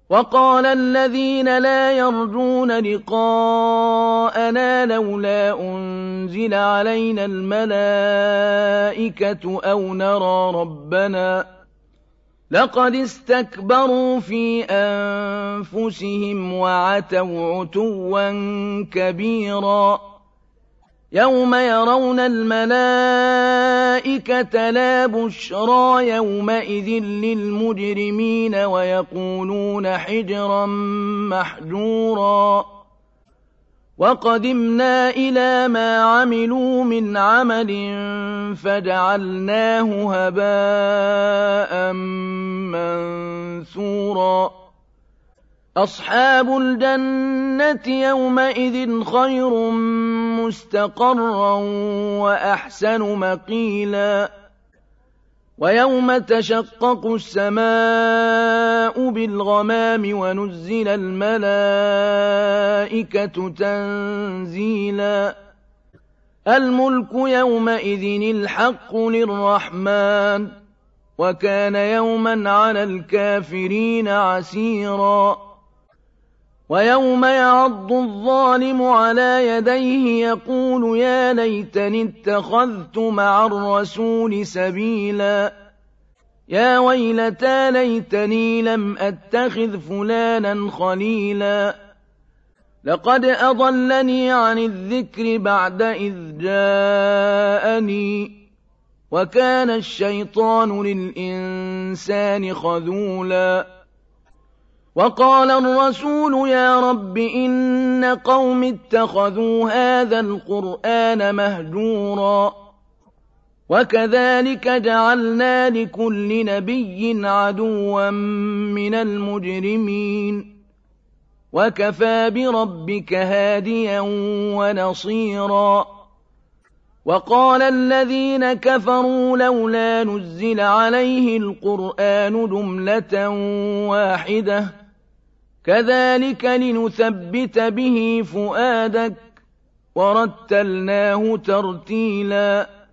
وقال الذين لا يرجون لقاءنا لولا أنزل علينا الملائكة أو نرى ربنا لقد استكبروا في أنفسهم وعتوا عتوا كبيرا يوم يرون الملائكة لا بشرى يومئذ للمجرمين ويقولون حجرا محجورا وقدمنا إلى ما عملوا من عمل فجعلناه هباء منثورا أصحاب الجنة يومئذ خير مستقرا وأحسن مقيلا ويوم تشقق السماء بالغمام ونزل الملائكة تنزيلا الملك يومئذ الحق للرحمن وكان يوما على الكافرين عسيرا ويوم يعض الظالم على يديه يقول يا ليتني اتخذت مع الرسول سبيلا يا ويلتى ليتني لم أتخذ فلانا خليلا لقد أضلني عن الذكر بعد إذ جاءني وكان الشيطان للإنسان خذولا وقال الرسول يا رب إن قوم اتخذوا هذا القرآن مهجورا وكذلك جعلنا لكل نبي عدوا من المجرمين وكفى بربك هاديا ونصيرا وقال الذين كفروا لولا نزل عليه القرآن جملة واحدة كذلك لنثبت به فؤادك ورتلناه ترتيلا